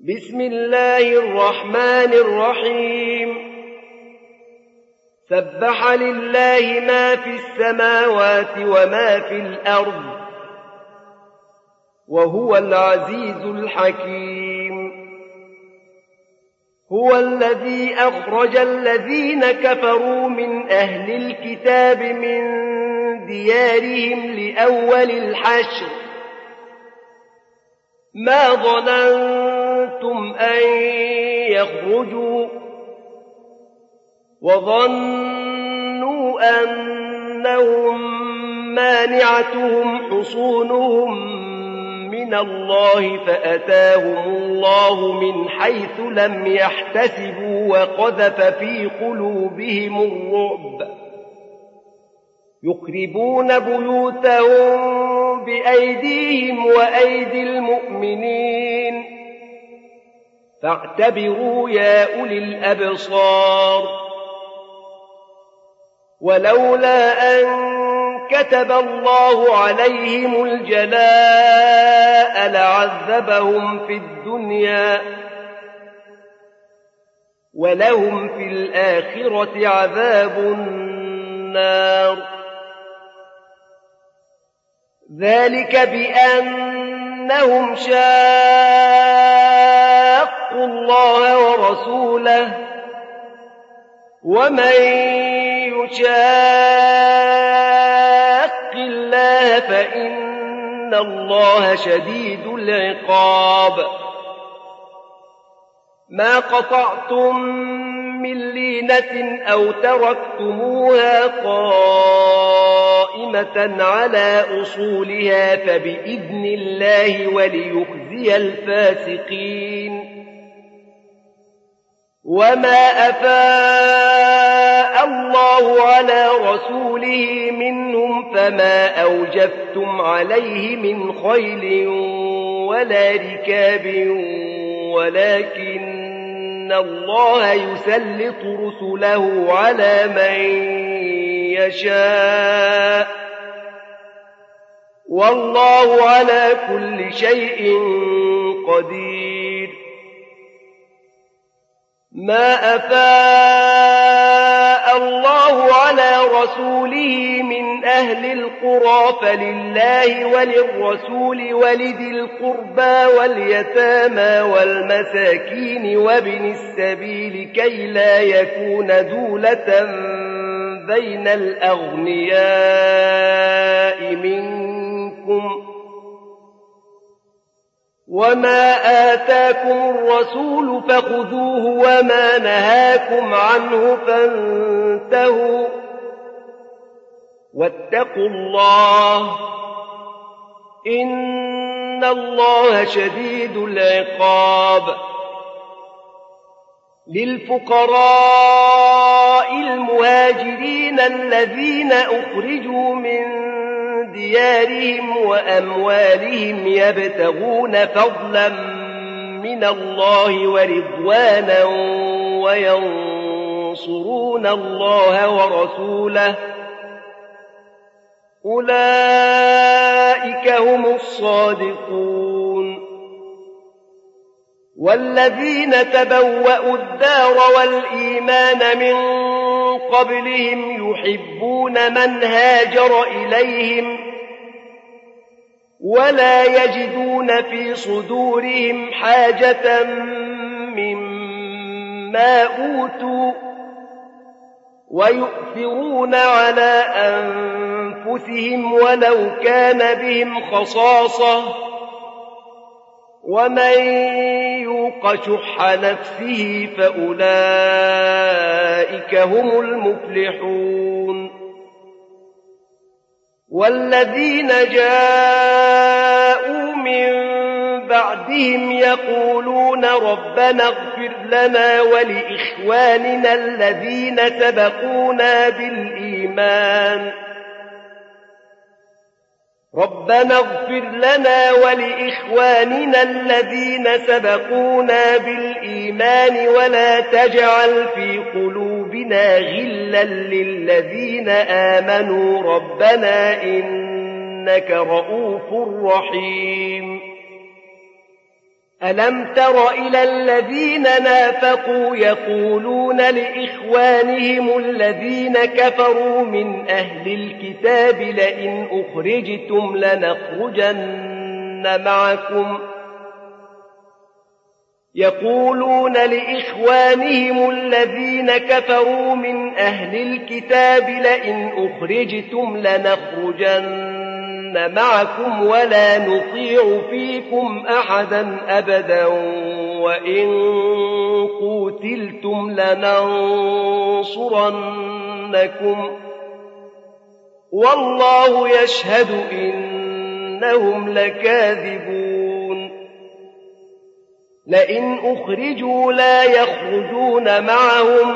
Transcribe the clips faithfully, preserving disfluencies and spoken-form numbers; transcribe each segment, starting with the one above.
بسم الله الرحمن الرحيم سبح لله ما في السماوات وما في الأرض وهو العزيز الحكيم هو الذي أخرج الذين كفروا من أهل الكتاب من ديارهم لأول الحشر ما ظننتم أن يخرجوا وظنوا أنهم مانعتهم حصونهم من الله فأتاهم الله من حيث لم يحتسبوا وقذف في قلوبهم الرعب يخربون بيوتهم بأيديهم وأيدي المؤمنين فاعتبروا يا أولي الأبصار ولولا أن كتب الله عليهم الجلاء لعذبهم في الدنيا ولهم في الآخرة عذاب النار ذلك بأنهم شاقوا الله ورسوله ومن يشاق الله فإن الله شديد العقاب ما قطعتم من لينة أو تركتموها قائمة على أصولها فبإذن الله وليخزي الفاسقين وما أفاء الله على رسوله منهم فما أوجفتم عليه من خيل ولا ركاب ولكن الله يسلط رسله على من يشاء والله على كل شيء قدير ما أفاء الله على رسوله من أهل القرى فلله وللرسول ولذي القربى واليتامى والمساكين وابن السبيل كي لا يكون دولة بين الأغنياء منكم وما آتاكم الرسول فخذوه وما نهاكم عنه فانتهوا واتقوا الله إن الله شديد العقاب للفقراء المهاجرين الذين أخرجوا من ديارهم وأموالهم يبتغون فضلا من الله ورضوانا وينصرون الله ورسوله أولئك هم الصادقون والذين تبوأوا الدار والإيمان من قبلهم يحبون من هاجر إليهم ولا يجدون في صدورهم حاجة مما أوتوا ويؤثرون على أنفسهم ولو كان بهم خصاصة ومن يوق شح نفسه فأولئك هم المفلحون والذين جاءوا من بعدهم يقولون ربنا اغفر لنا ولإخواننا الذين سبقونا بالإيمان ربنا اغفر لنا ولإخواننا الذين سبقونا بالإيمان ولا تجعل في قلوبنا غلا للذين آمنوا ربنا إنك رؤوف رحيم ألم تر إلى الذين نافقوا يقولون لإخوانهم الذين كفروا من أهل الكتاب لئن أخرجتم لنخرجن معكم يقولون لإخوانهم الذين كفروا من أهل الكتاب لئن أخرجتم لنخرجن معكم ولا نطيع فيكم أحدا أبدا وإن قوتلتم لننصرنكم والله يشهد إنهم لكاذبون لئن أخرجوا لا يخرجون معهم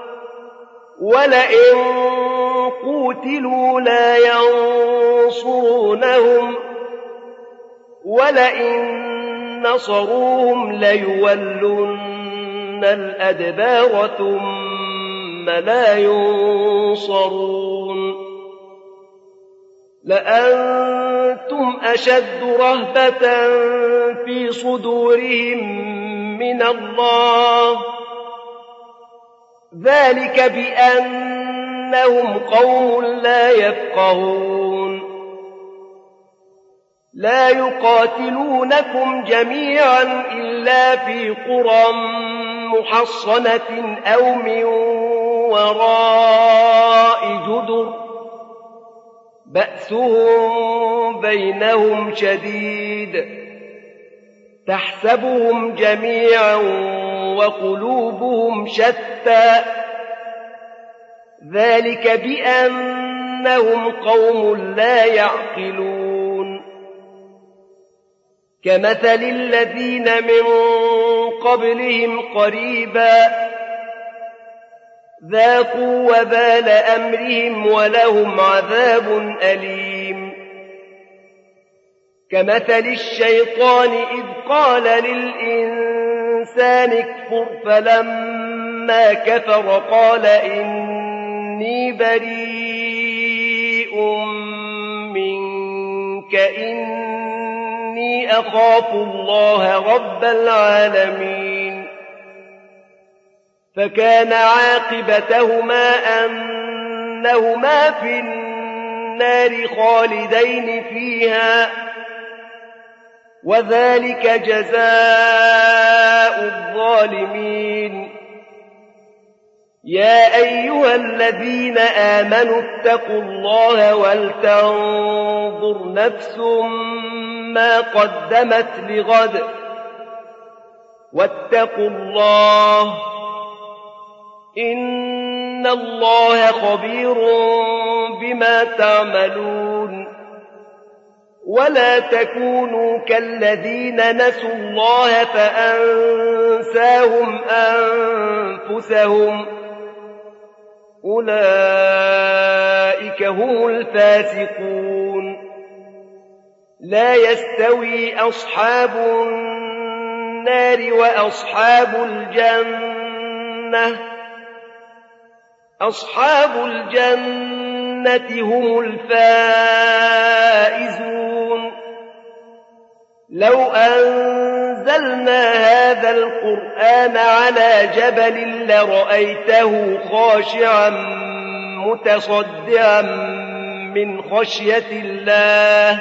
ولئن قوتلوا لا ينصرونهم ولئن نصروهم ليولن الأدبار ثم لا ينصرون لأنتم أشد رهبة في صدورهم من الله ذلك بأنهم قوم لا يفقهون لا يقاتلونكم جميعا إلا في قرى محصنة أو من وراء جدر بأسهم بينهم شديد تحسبهم جميعا وقلوبهم شتى ذلك بأنهم قوم لا يعقلون كمثل الذين من قبلهم قريبا ذاقوا وبال أمرهم ولهم عذاب أليم كمثل الشيطان إذ قال للإنسان اكفر فلما كفر قال إني بريء منك إني أخاف الله رب العالمين فكان عاقبتهما أنهما في النار خالدين فيها وذلك جزاء الظالمين يا أيها الذين آمنوا اتقوا الله ولتنظر نفس ما قدمت لغد واتقوا الله إن الله خبير بما تعملون ولا تكونوا كالذين نسوا الله فأنساهم أنفسهم أولئك هم الفاسقون لا يستوي أصحاب النار وأصحاب الجنة أصحاب الجنة هم الفائزون لو أنزلنا هذا القرآن على جبل لرأيته خاشعا متصدعا من خشية الله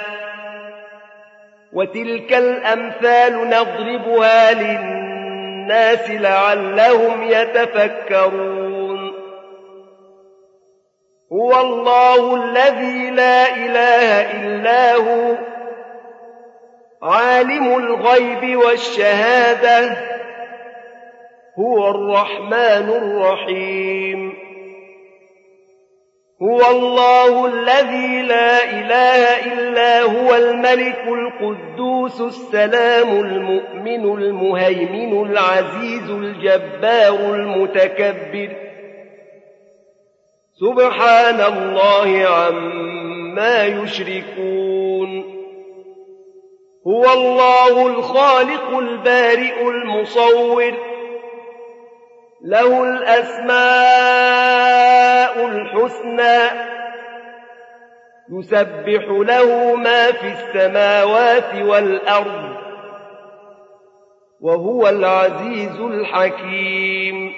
وتلك الأمثال نضربها للناس لعلهم يتفكرون هو الله الذي لا إله إلا هو عالم الغيب والشهادة هو الرحمن الرحيم هو الله الذي لا إله إلا هو الملك القدوس السلام المؤمن المهيمن العزيز الجبار المتكبر سبحان الله عما يشركون هو الله الخالق البارئ المصور له الأسماء الحسنى يسبح له ما في السماوات والأرض وهو العزيز الحكيم